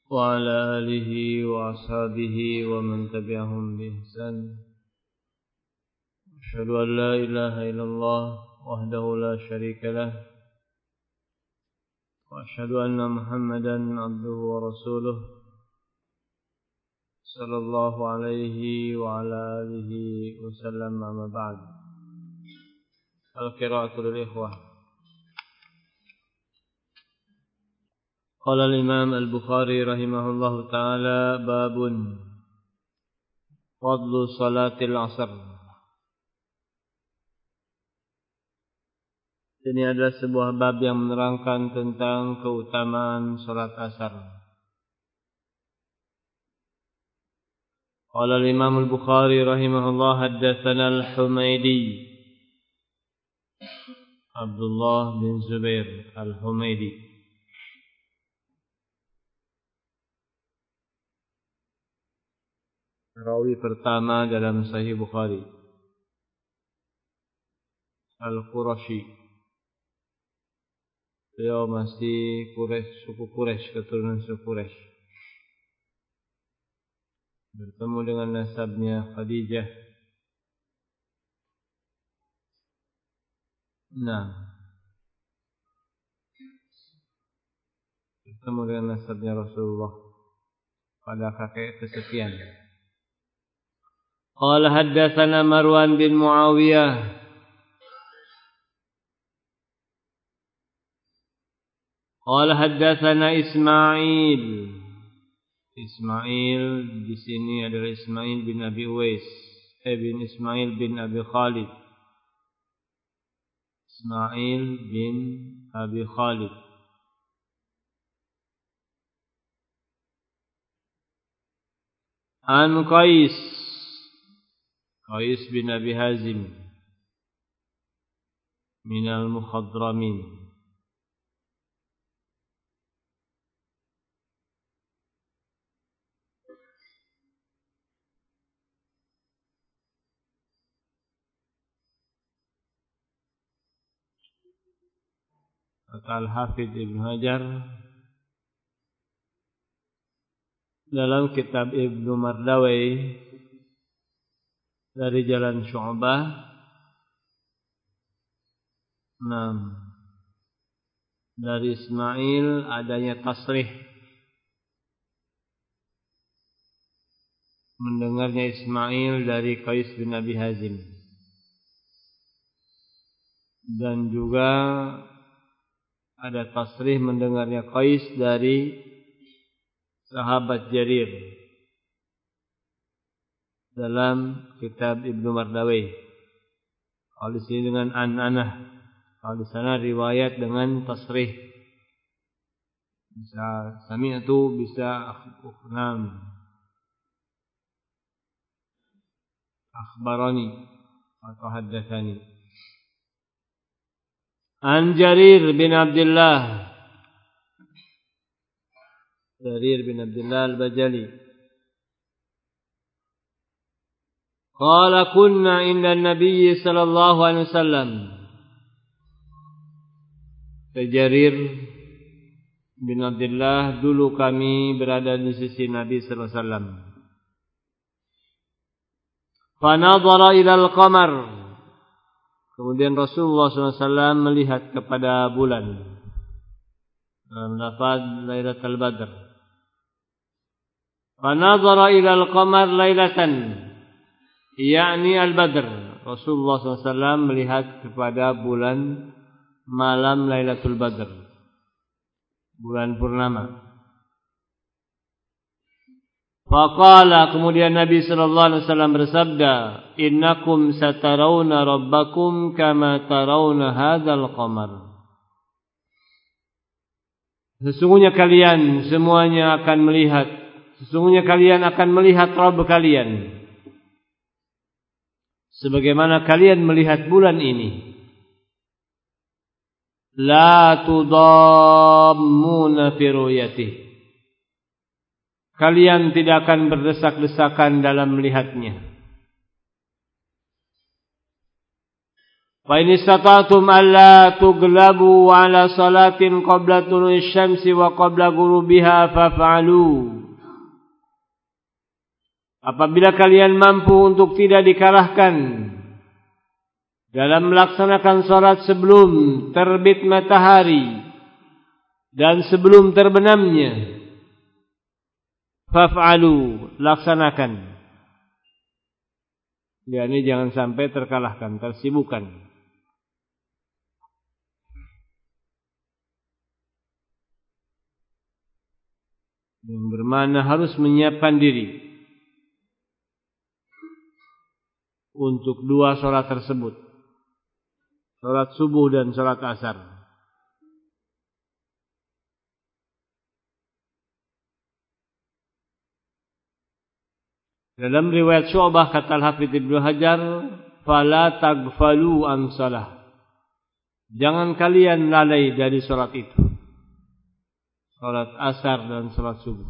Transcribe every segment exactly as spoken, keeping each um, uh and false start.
وعلى آله وأصحابه ومن تبعهم بإحسان. أشهد أن لا إله إلا الله وحده لا شريك له وأشهد أن محمدا عبده ورسوله صلى الله عليه وعلى آله وسلم. أما بعد، القراءة للإخوة. قال الإمام البخاري رحمه الله تعالى: باب فضل صلاة العصر. Ini adalah sebuah bab yang menerangkan tentang keutamaan salat asar. Qala al-Imam al-Bukhari rahimahullah: haddatsana al-Humaydi, Abdullah bin Zubair al-Humaydi, rawi pertama dalam Sahih Bukhari, Al-Qurashi. Beliau masih Quraisy, suku Quraisy, keturunan suku Quraisy. Bertemu dengan nasabnya Khadijah. Nah, bertemu dengan nasabnya Rasulullah pada kakek kesekian. Qala haddatsana Marwan bin Muawiyah, qala haddatsana Ismail. Ismail di sini adalah Ismail bin Abi Uwais, eh bin Ismail bin Abi Khalid. Ismail bin Abi Khalid. An Qais, Qais bin Abi Hazim minal Mukhadramin. Kata Al-Hafidh Ibn Hajar dalam kitab Ibnu Mardawai dari jalan Syu'bah, nah, dari Ismail adanya tasrih, mendengarnya Ismail dari Qais bin Abi Hazim, dan juga ada tasrih mendengarnya Qais dari sahabat Jarir dalam kitab Ibnu Mardawai. Kalau di sini dengan an-anah, kalau di sana riwayat dengan tasrih. Bisa sami'tu, bisa akhbarani, akhbarani atau haddatsani. An Jarir bin Abdullah, Jarir bin Abdullah al-Bajali, qala kunna inda an-nabiy sallallahu alaihi wasallam. Jarir bin Abdullah, dulu kami berada di sisi Nabi sallallahu alaihi wasallam. Fa nadhara ila al-qamar. Kemudian Rasulullah sallallahu alaihi wasallam melihat kepada bulan. Dalam lafaz Lailatul Badr. Fa nadhara ila al-qamar lailatan, yakni al-Badr. Rasulullah sallallahu alaihi wasallam melihat kepada bulan malam Lailatul Badr, bulan purnama. Faqala, kemudian Nabi sallallahu alaihi wasallam bersabda, innakum satarawna rabbakum kama tarawna hadzal qamar. Sesungguhnya kalian semuanya akan melihat, sesungguhnya kalian akan melihat Rabb kalian sebagaimana kalian melihat bulan ini. La tudammuna fi ru'yatihi. Kalian tidak akan berdesak-desakan dalam melihatnya. Fa in istata'tum alla tughlabu 'ala salatin qabla tulu'i syamsi wa qabla ghurubiha faf'alu. Apabila kalian mampu untuk tidak dikalahkan dalam melaksanakan salat sebelum terbit matahari dan sebelum terbenamnya, faf'alu, laksanakan. Ya, ini jangan sampai terkalahkan, tersibukkan. Yang bermakna harus menyiapkan diri untuk dua salat tersebut, salat subuh dan salat asar. Dalam riwayat Syu'bah kata Al-Hafidz Ibnu Hajar, fala taghfalu an salah. Jangan kalian lalai dari salat itu, salat asar dan salat subuh.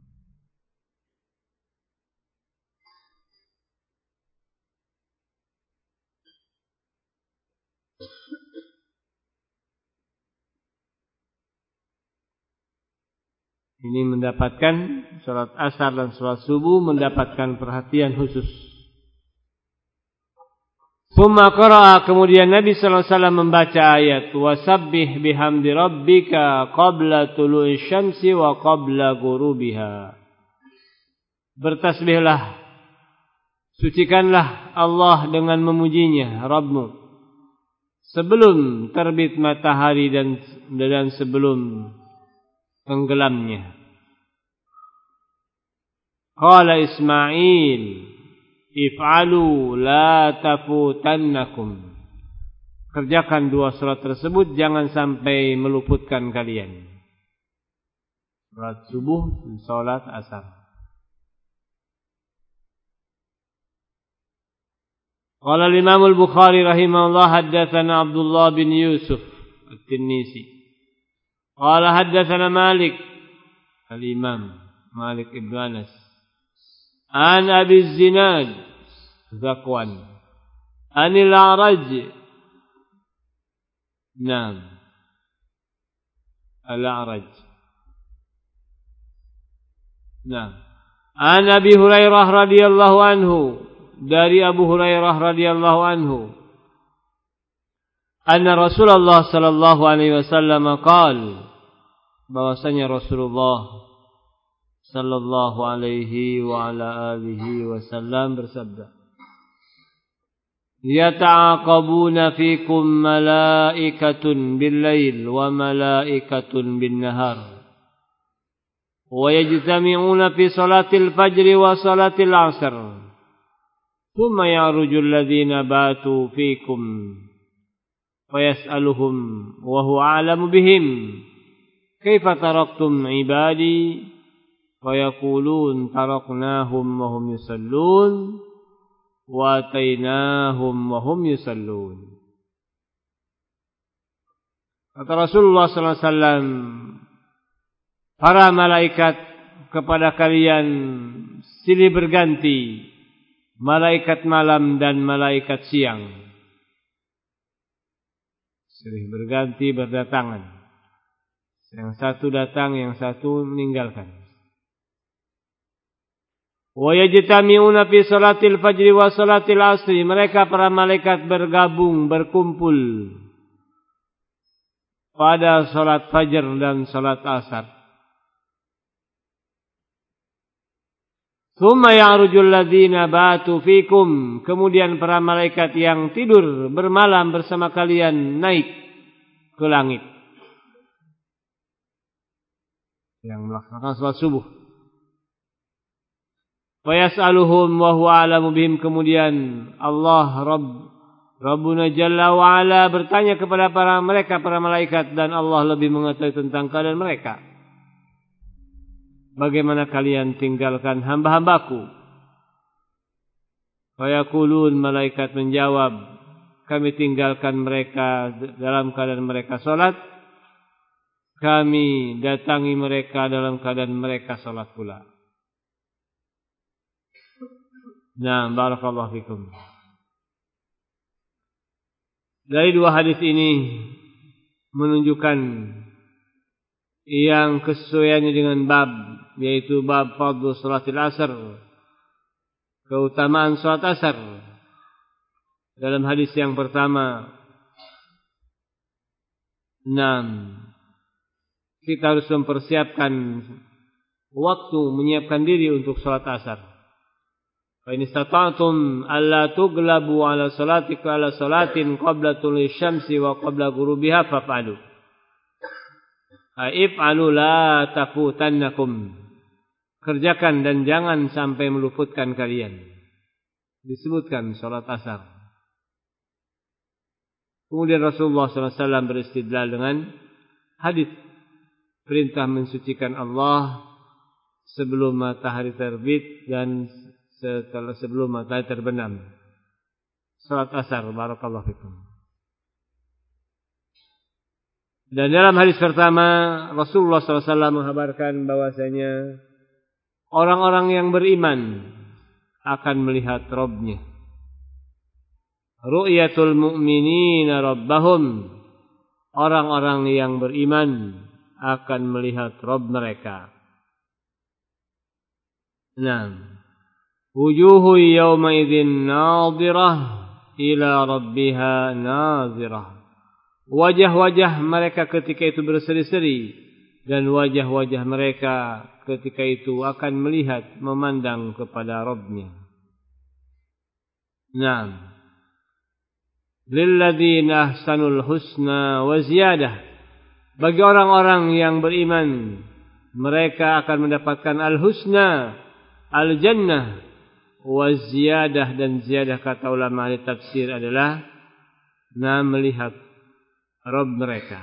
Ini mendapatkan salat asar dan salat subuh mendapatkan perhatian khusus. Tsumma qara'a, kemudian Nabi sallallahu alaihi wasallam membaca ayat wasabbih bihamdi rabbika qabla tulu'i syamsi wa qabla ghurubiha. Bertasbihlah, sucikanlah Allah dengan memujinya Rabbmu sebelum terbit matahari dan dan sebelum tenggelamnya. Qala Ismail, if'alu la tafutannakum. Kerjakan dua salat tersebut, jangan sampai meluputkan kalian. Salat subuh dan salat asar. Qala Imam Al-Bukhari rahimahullah, haddatsana Abdullah bin Yusuf At-Tinnisi. Qala haddatsana Malik, Al-Imam Malik ibn Anas, an Abi Zinad Zakwan, anil A'raj, Naam, Al-A'raj, Naam, an Abi Hurairah radhiyallahu anhu, dari Abu Hurairah radhiyallahu anhu, anna Rasulullah sallallahu alaihi wasallam qaal, bahwasanya Rasulullah sallallahu alaihi wa ala alihi wasallam bersabda, yata'aqabuna fikum malaikatun bil-lail wa malaikatun bin-nahar wa yajtami'una fi salatil fajri wa salatil 'asr thumma ya'ruju alladhina batu fikum fayas'aluhum wa huwa a'lamu bihim kaifa taraktum ibadi fayaqulun taraknahum wa hum yusallun wa atainahum wa hum yusallun. Kata Rasulullah sallallahu alaihi wasallam, para malaikat kepada kalian silih berganti, malaikat malam dan malaikat siang silih berganti berdatangan. Yang satu datang, yang satu meninggalkan. Wa yajtami'una fi salatil fajri wa salatil asri. Mereka para malaikat bergabung, berkumpul pada salat fajar dan salat asar. Tsumma ya'rujul ladzina batu fikum. Kemudian para malaikat yang tidur bermalam bersama kalian naik ke langit, yang melaksanakan salat subuh. Wa yas'aluhum wa huwa a'lamu bihim. Kemudian Allah Rabb Rabbuna Jalla wa Ala bertanya kepada para mereka para malaikat, dan Allah lebih mengetahui tentang keadaan mereka. Bagaimana kalian tinggalkan hamba-hambaku? Wa yaqulun, malaikat menjawab, kami tinggalkan mereka dalam keadaan mereka salat, kami datangi mereka dalam keadaan mereka salat pula. Nah, barakallahu fikum. Dari dua hadis ini menunjukkan yang kesesuaiannya dengan bab, yaitu bab fadlu salatil asar, keutamaan salat asar. Dalam hadis yang pertama, enam, kita harus mempersiapkan waktu, menyiapkan diri untuk salat asar. Fa in istata'tum alla tughlabu ala salatika ala salatin qabla tulu'i syamsi wa qabla ghurubiha faf'alu. If'alu la tafutannakum. Kerjakan dan jangan sampai meluputkan kalian. Disebutkan salat asar. Kemudian Rasulullah sallallahu alaihi wasallam beristidlal dengan hadis perintah mensucikan Allah sebelum matahari terbit dan setelah sebelum matahari terbenam. Salat asar, barakallahu fikum. Dan dalam hadis pertama Rasulullah sallallahu alaihi wasallam menghabarkan bahwasanya orang-orang yang beriman akan melihat Rabb-Nya. Ru'yatul mu'minina rabbahum. Orang-orang yang beriman akan melihat Rabb mereka. Naam. Wujuhu yawma idzin nadhirah ila rabbiha nadhirah. Wajah-wajah mereka ketika itu berseri-seri dan wajah-wajah mereka ketika itu akan melihat, memandang kepada Rabb-Nya. Naam. Lilladzina ahsanul husna wa ziyadah. Bagi orang-orang yang beriman, mereka akan mendapatkan al-husna, al-jannah, wa ziyadah, dan ziyadah kata ulama ahli tafsir adalah na melihat Rabb mereka.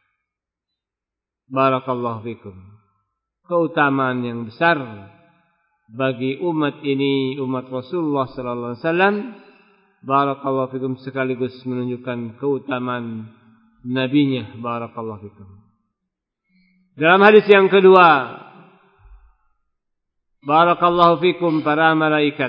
Barakallahu fikum. Keutamaan yang besar bagi umat ini, umat Rasulullah sallallahu alaihi wasallam. Barakallahu fikum, sekaligus menunjukkan keutamaan nabinya. Barakallahu fikum. Dalam hadis yang kedua, barakallahu fikum, para malaikat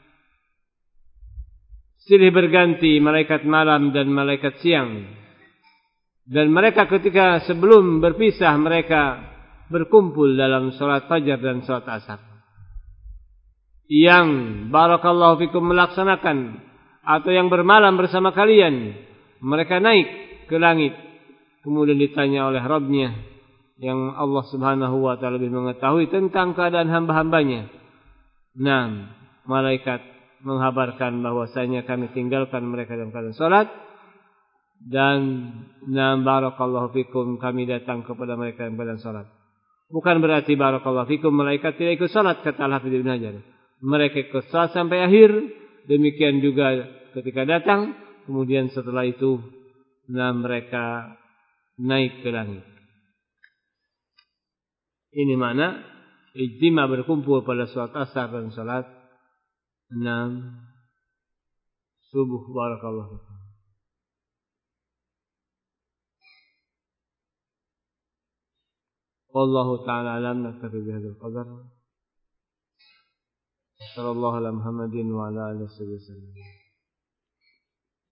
silih berganti, malaikat malam dan malaikat siang. Dan mereka ketika sebelum berpisah, mereka berkumpul dalam salat fajar dan salat asar. Yang barakallahu fikum melaksanakan atau yang bermalam bersama kalian, mereka naik ke langit. Kemudian ditanya oleh Rabb-Nya, yang Allah subhanahu wa ta'ala lebih mengetahui tentang keadaan hamba-hambanya. Nah, malaikat menghabarkan bahwasanya kami tinggalkan mereka dalam keadaan salat. Dan na barakallahu fikum, kami datang kepada mereka dalam keadaan salat. Bukan berarti barakallahu fikum malaikat tidak ikut salat, kata Al-Hafidz Ibnu Hajar. Mereka ikut salat sampai akhir. Demikian juga ketika datang. Kemudian setelah itu na mereka naik ke langit. Ini makna ijtima, berkumpul pada salat asar dan salat enam subuh. Barakallahu fikum. Wallahu ta'ala alam, naktafi bihadzal qadar. Sallallahu ala Muhammadin wa ala alihi wasallam.